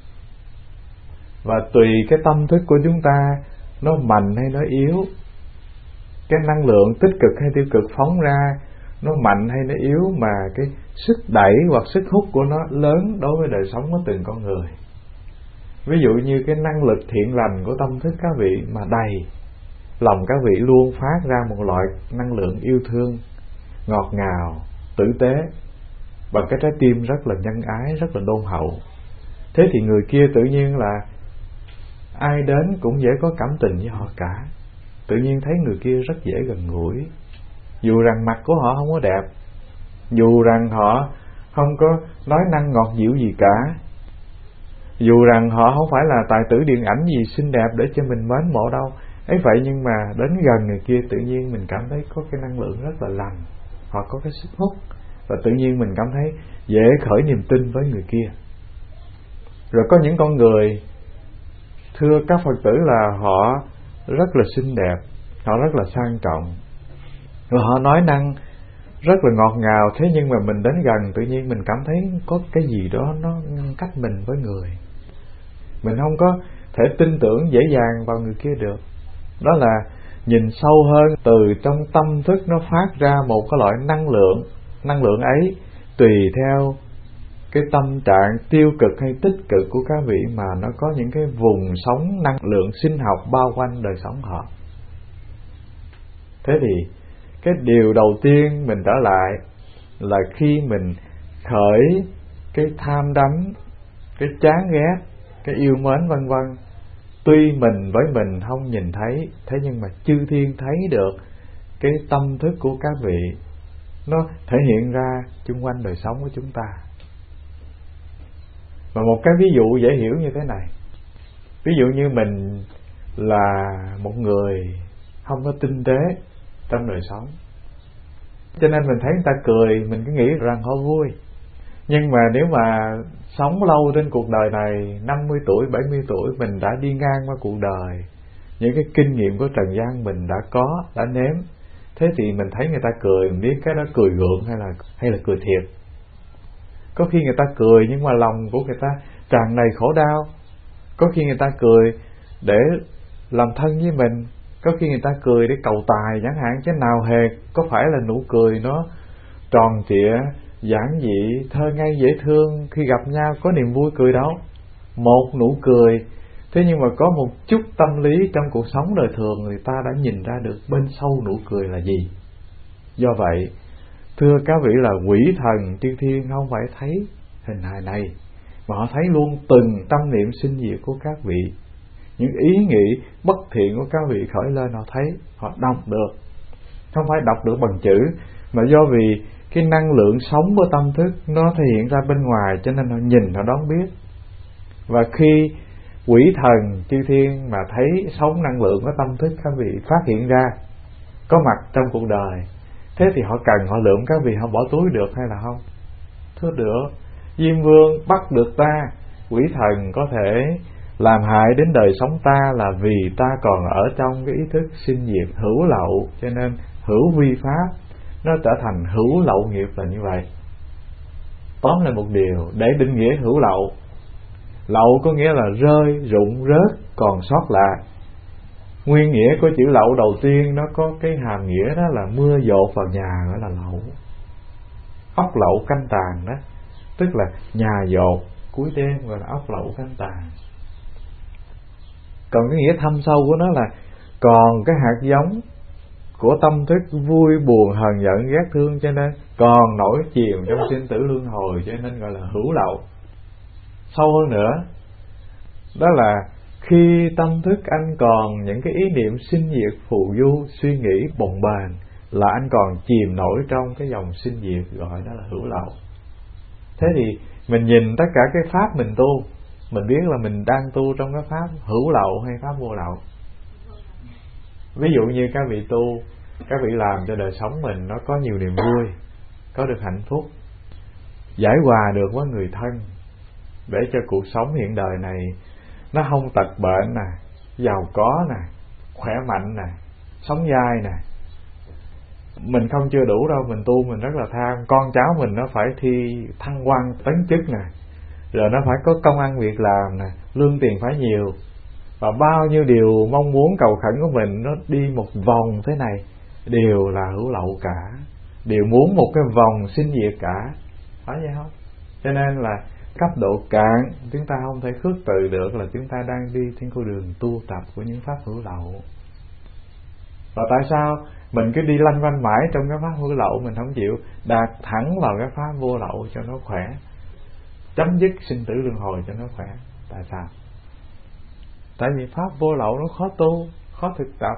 Và tùy cái tâm thức của chúng ta nó mạnh hay nó yếu, cái năng lượng tích cực hay tiêu cực phóng ra nó mạnh hay nó yếu, mà cái sức đẩy hoặc sức hút của nó lớn đối với đời sống của từng con người. Ví dụ như cái năng lực thiện lành của tâm thức các vị mà đầy, lòng các vị luôn phát ra một loại năng lượng yêu thương, ngọt ngào, tử tế, bằng cái trái tim rất là nhân ái, rất là đôn hậu. Thế thì người kia tự nhiên là ai đến cũng dễ có cảm tình với họ cả. Tự nhiên thấy người kia rất dễ gần gũi. Dù rằng mặt của họ không có đẹp, dù rằng họ không có nói năng ngọt dịu gì cả, dù rằng họ không phải là tài tử điện ảnh gì xinh đẹp để cho mình mến mộ đâu, ấy vậy nhưng mà đến gần người kia tự nhiên mình cảm thấy có cái năng lượng rất là lành, họ có cái sức hút, và tự nhiên mình cảm thấy dễ khởi niềm tin với người kia. Rồi có những con người, thưa các Phật tử, là họ rất là xinh đẹp, họ rất là sang trọng, và họ nói năng rất là ngọt ngào, thế nhưng mà mình đến gần tự nhiên mình cảm thấy có cái gì đó nó ngăn cách mình với người. Mình không có thể tin tưởng dễ dàng vào người kia được. Đó là nhìn sâu hơn, từ trong tâm thức nó phát ra một cái loại năng lượng ấy tùy theo cái tâm trạng tiêu cực hay tích cực của các vị mà nó có những cái vùng sống năng lượng sinh học bao quanh đời sống họ. Thế thì cái điều đầu tiên mình trở lại là khi mình khởi cái tham đắm, cái chán ghét, cái yêu mến vân vân, tuy mình với mình không nhìn thấy, thế nhưng mà chư thiên thấy được cái tâm thức của các vị nó thể hiện ra chung quanh đời sống của chúng ta. Và một cái ví dụ dễ hiểu như thế này, ví dụ như mình là một người không có tinh tế trong đời sống, cho nên mình thấy người ta cười, mình cứ nghĩ rằng họ vui. Nhưng mà nếu mà sống lâu trên cuộc đời này, 50 tuổi, 70 tuổi, mình đã đi ngang qua cuộc đời, những cái kinh nghiệm của trần gian mình đã có, đã nếm. Thế thì mình thấy người ta cười, mình biết cái đó cười gượng hay là cười thiệt. Có khi người ta cười nhưng mà lòng của người ta tràn đầy khổ đau. Có khi người ta cười để làm thân với mình, có khi người ta cười để cầu tài chẳng hạn, chứ nào hề có phải là nụ cười nó tròn trịa, giản dị, thơ ngây dễ thương, khi gặp nhau có niềm vui cười đâu. Một nụ cười, thế nhưng mà có một chút tâm lý trong cuộc sống đời thường, người ta đã nhìn ra được bên sâu nụ cười là gì. Do vậy, thưa các vị, là quỷ thần tiên thiên không phải thấy hình hài này, mà họ thấy luôn từng tâm niệm sinh diệt của các vị. Những ý nghĩ bất thiện của các vị khởi lên, họ thấy, họ đọc được. Không phải đọc được bằng chữ, mà do vì cái năng lượng sống của tâm thức nó thể hiện ra bên ngoài, cho nên họ nhìn, họ đón biết. Và khi quỷ thần chư thiên mà thấy sống năng lượng của tâm thức các vị phát hiện ra, có mặt trong cuộc đời, thế thì họ cần, họ lượm các vị, họ bỏ túi được hay là không? Thưa được. Diêm Vương bắt được ta, quỷ thần có thể làm hại đến đời sống ta là vì ta còn ở trong cái ý thức sinh diệt hữu lậu, cho nên hữu vi pháp nó trở thành hữu lậu nghiệp là như vậy. Tóm lại một điều để định nghĩa hữu lậu. Lậu có nghĩa là rơi, rụng, rớt, còn sót lại. Nguyên nghĩa của chữ lậu đầu tiên nó có cái hàm nghĩa đó là mưa dột vào nhà, gọi là lậu. Ốc lậu canh tàn đó, tức là nhà dột cuối đêm, gọi là ốc lậu canh tàn. Còn cái nghĩa thâm sâu của nó là còn cái hạt giống của tâm thức vui buồn hờn giận ghét thương, cho nên còn nổi chìm trong sinh tử luân hồi, cho nên gọi là hữu lậu. Sâu hơn nữa đó là khi tâm thức anh còn những cái ý niệm sinh diệt phù du, suy nghĩ bồng bềnh, là anh còn chìm nổi trong cái dòng sinh diệt, gọi đó là hữu lậu. Thế thì mình nhìn tất cả cái pháp mình tu, mình biết là mình đang tu trong cái pháp hữu lậu hay pháp vô lậu. Ví dụ như các vị tu, các vị làm cho đời sống mình nó có nhiều niềm vui, có được hạnh phúc, giải hòa được với người thân, để cho cuộc sống hiện đời này nó không tật bệnh nè, giàu có nè, khỏe mạnh nè, sống dai nè. Mình không chưa đủ đâu, mình tu mình rất là tham, con cháu mình nó phải thi thăng quan tấn chức nè, rồi nó phải có công ăn việc làm nè, lương tiền phải nhiều, và bao nhiêu điều mong muốn cầu khẩn của mình nó đi một vòng thế này đều là hữu lậu cả, đều muốn một cái vòng sinh diệt cả, phải vậy không? Cho nên là cấp độ cạn chúng ta không thể khước từ được là chúng ta đang đi trên con đường tu tập của những pháp hữu lậu. Và tại sao mình cứ đi lanh quanh mãi trong cái pháp hữu lậu, mình không chịu đạt thẳng vào cái pháp vô lậu cho nó khỏe, chấm dứt sinh tử luân hồi cho nó khỏe? Tại sao? Tại vì pháp vô lậu nó khó tu, khó thực tập.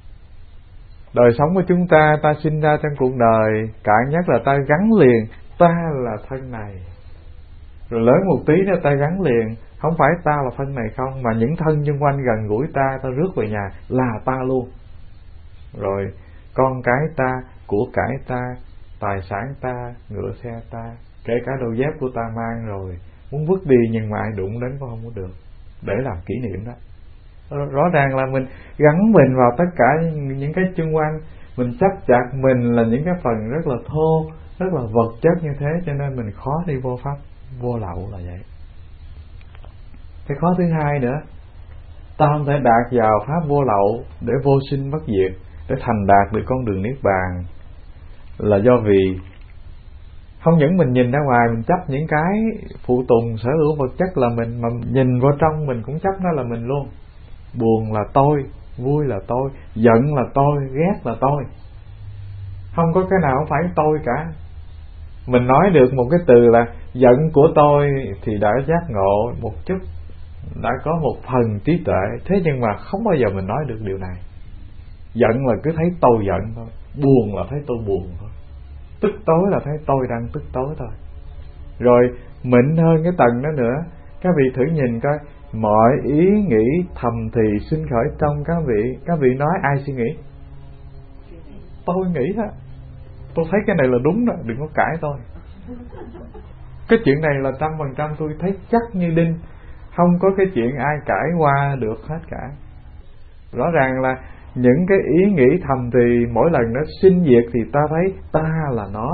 Đời sống của chúng ta, ta sinh ra trong cuộc đời, cạn nhất là ta gắn liền ta là thân này, rồi lớn một tí nữa ta gắn liền không phải ta là thân này không, mà những thân xung quanh gần gũi ta rước về nhà là ta luôn. Rồi con cái ta, của cải ta, tài sản ta, ngựa xe ta, kể cả đôi dép của ta mang rồi muốn vứt đi nhưng mà ai đụng đến cũng không có được, để làm kỷ niệm đó. Rõ ràng là mình gắn mình vào tất cả những cái xung quanh, mình chấp chặt mình là những cái phần rất là thô, rất là vật chất như thế, cho nên mình khó đi vô pháp vô lậu là vậy. Cái khó thứ hai nữa, ta không thể đạt vào pháp vô lậu để vô sinh bất diệt, để thành đạt được con đường niết bàn, là do vì không những mình nhìn ra ngoài mình chấp những cái phụ tùng sở hữu vật chất là mình, mà nhìn vào trong mình cũng chấp nó là mình luôn. Buồn là tôi, vui là tôi, giận là tôi, ghét là tôi, không có cái nào không phải tôi cả. Mình nói được một cái từ là giận của tôi thì đã giác ngộ một chút, đã có một phần trí tuệ, thế nhưng mà không bao giờ mình nói được điều này. Giận là cứ thấy tôi giận thôi, buồn là thấy tôi buồn thôi, tức tối là thấy tôi đang tức tối thôi. Rồi mịn hơn cái tầng đó nữa, các vị thử nhìn coi, mọi ý nghĩ thầm thì sinh khởi trong các vị nói ai suy nghĩ? Tôi nghĩ đó, tôi thấy cái này là đúng đó, đừng có cãi tôi. Cái chuyện này là 100% tôi thấy chắc như đinh, không có cái chuyện ai cãi qua được hết cả. Rõ ràng là những cái ý nghĩ thầm thì mỗi lần nó sinh diệt thì ta thấy ta là nó,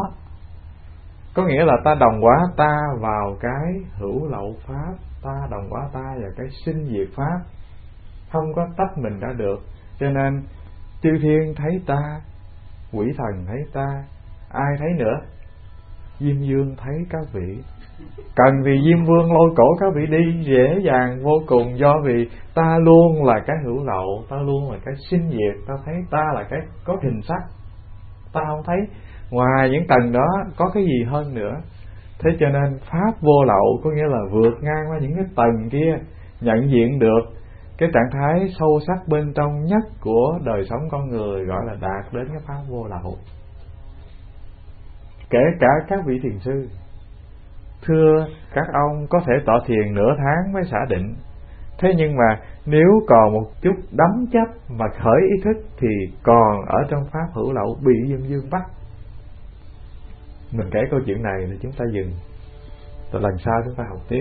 có nghĩa là ta đồng hóa ta vào cái hữu lậu pháp, ta đồng hóa ta vào cái sinh diệt pháp, không có tách mình ra được. Cho nên chư thiên thấy ta, quỷ thần thấy ta, ai thấy nữa? Diêm Vương thấy các vị. Cần thì Diêm Vương lôi cổ các vị đi dễ dàng vô cùng, do vì ta luôn là cái hữu lậu, ta luôn là cái sinh diệt, ta thấy ta là cái có hình sắc, ta không thấy ngoài những tầng đó có cái gì hơn nữa. Thế cho nên pháp vô lậu có nghĩa là vượt ngang qua những cái tầng kia, nhận diện được cái trạng thái sâu sắc bên trong nhất của đời sống con người, gọi là đạt đến cái pháp vô lậu. Kể cả các vị thiền sư, thưa các ông có thể tọa thiền nửa tháng mới xả định, thế nhưng mà nếu còn một chút đắm chấp mà khởi ý thức thì còn ở trong pháp hữu lậu bị dương dương bắt. Mình kể câu chuyện này thì chúng ta dừng, rồi lần sau chúng ta học tiếp.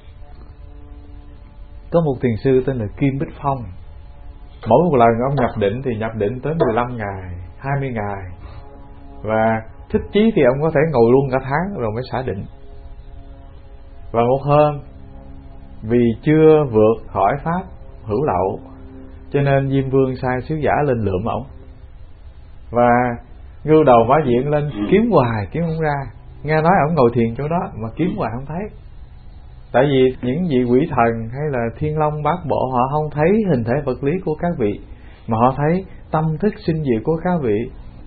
Có một thiền sư tên là Kim Bích Phong. Mỗi một lần ông nhập định thì nhập định tới 15 ngày, 20 ngày, và thích chí thì ông có thể ngồi luôn cả tháng rồi mới xả định. Và một hôm, vì chưa vượt khỏi pháp hữu lậu Cho nên Diêm Vương sai sứ giả lên lượm ổng, và Ngưu Đầu Mã Diện lên kiếm hoài kiếm không ra. Nghe nói ổng ngồi thiền chỗ đó mà kiếm hoài không thấy. Tại vì những vị quỷ thần hay là thiên long bát bộ họ không thấy hình thể vật lý của các vị, mà họ thấy tâm thức sinh diệt của các vị.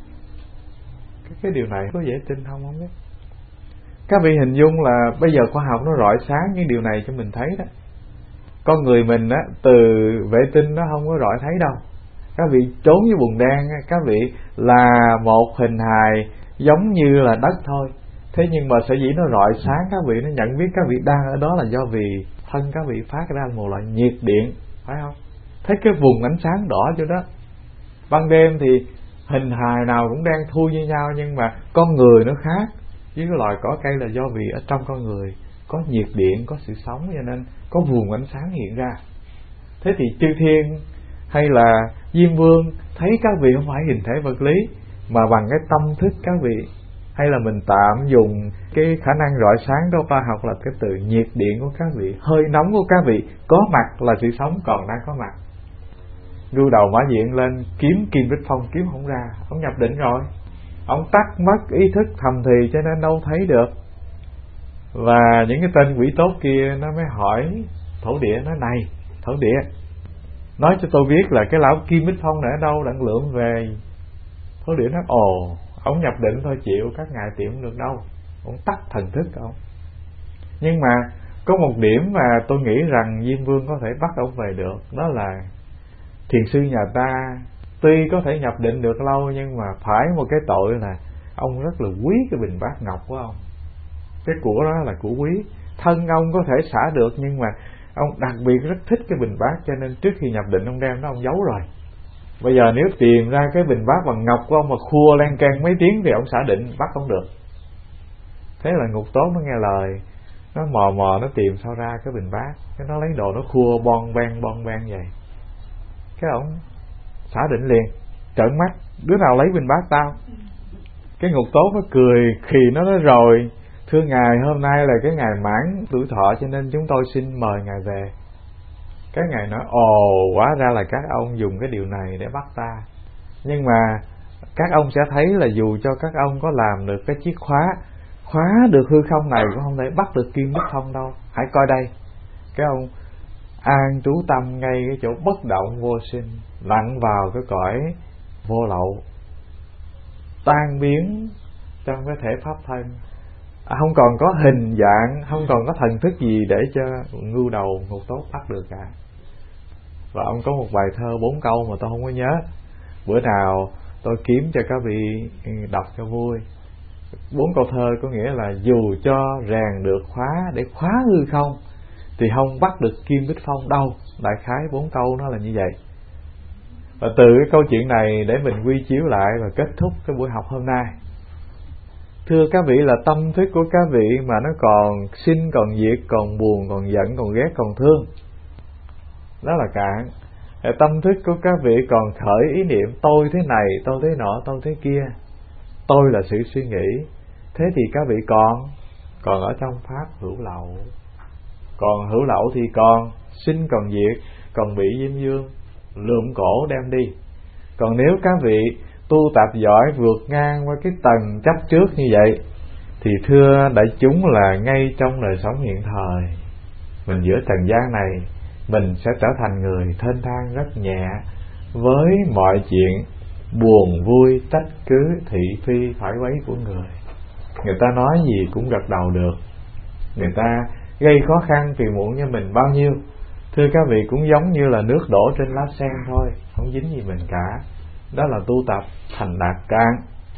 Cái điều này có dễ tin không biết. Các vị hình dung là bây giờ khoa học nó rọi sáng những điều này cho mình thấy đó. Con người mình á, từ vệ tinh nó không có rọi thấy đâu. Các vị trốn với bùn đen, các vị là một hình hài giống như là đất thôi. Thế nhưng mà sở dĩ nó rọi sáng các vị, nó nhận biết các vị đang ở đó là do vì thân các vị phát ra một loại nhiệt điện, phải không? Thấy cái vùng ánh sáng đỏ chỗ đó. Ban đêm thì hình hài nào cũng đang thui như nhau, nhưng mà con người nó khác. Với cái loài cỏ cây là do vì ở trong con người có nhiệt điện, có sự sống, cho nên có vùng ánh sáng hiện ra. Thế thì chư thiên hay là Diêm Vương thấy các vị không phải hình thể vật lý, mà bằng cái tâm thức các vị, hay là mình tạm dùng cái khả năng rọi sáng đó khoa học là cái từ nhiệt điện của các vị, hơi nóng của các vị, có mặt là sự sống còn đang có mặt. Ngưu Đầu Mã Diện lên kiếm Kim Bích Phong kiếm không ra, ông nhập định rồi, ông tắt mất ý thức thầm thì cho nên đâu thấy được. Và những cái tên quỷ tốt kia nó mới hỏi thổ địa, nói này thổ địa, nói cho tôi biết là cái lão Kim Bích Phong này ở đâu đang lượm về. Thổ địa nói ồ, ông nhập định thôi chịu, các ngài tìm được đâu, ông tắt thần thức ông. Nhưng mà có một điểm mà tôi nghĩ rằng Diêm Vương có thể bắt ông về được, đó là thiền sư nhà ta tuy có thể nhập định được lâu, nhưng mà phải một cái tội là ông rất là quý cái bình bát ngọc của ông. Cái của đó là của quý, thân ông có thể xả được, nhưng mà ông đặc biệt rất thích cái bình bát, cho nên trước khi nhập định ông đem nó ông giấu rồi. Bây giờ nếu tìm ra cái bình bát bằng ngọc của ông mà khua lan can mấy tiếng thì ông xả định bắt không được. Thế là Ngục Tốt nó nghe lời, nó mò mò nó tìm sao ra cái bình bát, cái nó lấy đồ nó khua bon ben vậy. Cái ông xả định liền, trợn mắt, đứa nào lấy bình bát tao. Cái Ngục Tốt nó cười khì nó nói rồi, thưa ngài, hôm nay là cái ngày mãn tuổi thọ cho nên chúng tôi xin mời ngài về. Cái ngài nói ồ, hóa ra là các ông dùng cái điều này để bắt ta. Nhưng mà các ông sẽ thấy là dù cho các ông có làm được cái chiếc khóa được hư không này, cũng không thể bắt được Kim Bích Phong đâu. Hãy coi đây. Cái ông an trú tâm ngay cái chỗ bất động vô sinh, lặn vào cái cõi vô lậu, tan biến trong cái thể pháp thân, không còn có hình dạng, không còn có thần thức gì để cho Ngưu Đầu Ngục Tốt bắt được cả. Và ông có một bài thơ 4 câu mà tôi không có nhớ, bữa nào tôi kiếm cho các vị đọc cho vui. 4 câu thơ có nghĩa là dù cho rèn được khóa để khóa hư không thì không bắt được Kim Bích Phong đâu. Đại khái 4 câu nó là như vậy. Và từ cái câu chuyện này để mình quy chiếu lại và kết thúc cái buổi học hôm nay. Thưa các vị, là tâm thức của các vị mà nó còn sinh, còn diệt, còn buồn, còn giận, còn ghét, còn thương, đó là cạn. Tâm thức của các vị còn khởi ý niệm tôi thế này, tôi thế nọ, tôi thế kia. Tôi là sự suy nghĩ. Thế thì các vị còn ở trong pháp hữu lậu. Còn hữu lậu thì còn sinh, còn diệt, còn bị Diêm Vương lượm cổ đem đi. Còn nếu các vị tu tập giỏi vượt ngang qua cái tầng chấp trước như vậy thì thưa đại chúng là ngay trong đời sống hiện thời, mình giữa trần gian này, mình sẽ trở thành người thênh thang rất nhẹ với mọi chuyện buồn vui trách cứ thị phi phải quấy của người. Người ta nói gì cũng gật đầu được, người ta gây khó khăn phiền muộn cho mình bao nhiêu, thưa các vị cũng giống như là nước đổ trên lá sen thôi, không dính gì mình cả. Đó là tu tập thành đạt cạn,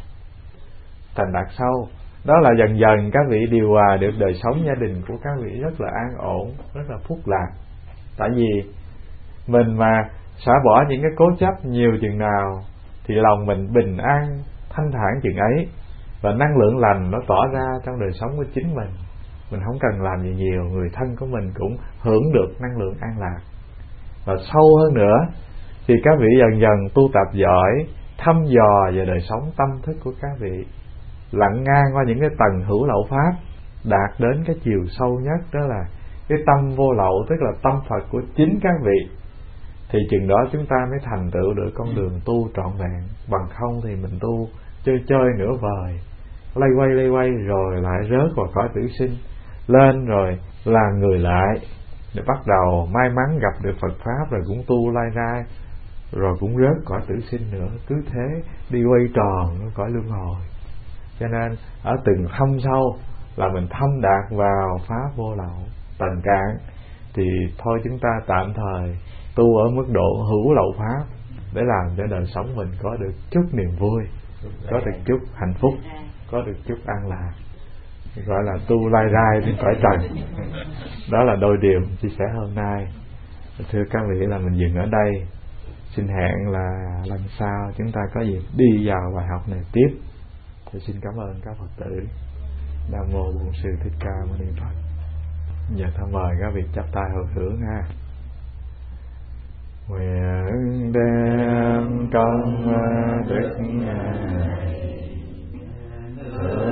thành đạt sâu. Đó là dần dần các vị điều hòa được đời sống gia đình của các vị rất là an ổn, rất là phúc lạc. Tại vì mình mà xả bỏ những cái cố chấp nhiều chừng nào thì lòng mình bình an, thanh thản chừng ấy, và năng lượng lành nó tỏ ra trong đời sống của chính mình. Mình không cần làm gì nhiều, người thân của mình cũng hưởng được năng lượng an lạc. Và sâu hơn nữa thì các vị dần dần tu tập giỏi, thăm dò về đời sống tâm thức của các vị, lặn ngang qua những cái tầng hữu lậu pháp, đạt đến cái chiều sâu nhất, đó là cái tâm vô lậu, tức là tâm Phật của chính các vị. thì chừng đó chúng ta mới thành tựu được con đường tu trọn vẹn. Bằng không thì mình tu chơi chơi nửa vời, lay quay rồi lại rớt vào cõi tử sinh, lên rồi là người lại, để bắt đầu may mắn gặp được Phật Pháp rồi cũng tu lai rai, rồi cũng rớt cõi tử sinh nữa, cứ thế đi quay tròn cõi luân hồi. Cho nên ở từng thâm sâu là mình thâm đạt vào Pháp vô lậu. Tầng cạn thì thôi chúng ta tạm thời tu ở mức độ hữu lậu Pháp, để làm cho đời sống mình có được chút niềm vui, có được chút hạnh phúc, có được chút an lạc, gọi là tu lai rai trên cõi trần. Đó là đôi điều chia sẻ hôm nay. Thưa các vị, là mình dừng ở đây. Xin hẹn là lần sau chúng ta có dịp đi vào bài học này tiếp. Tôi xin cảm ơn các Phật tử. Nam mô Bổn Sư Thích Ca Mâu Ni Phật. Giờ ta mời các vị chắp tay hồi hướng ha. Nguyện đem công đức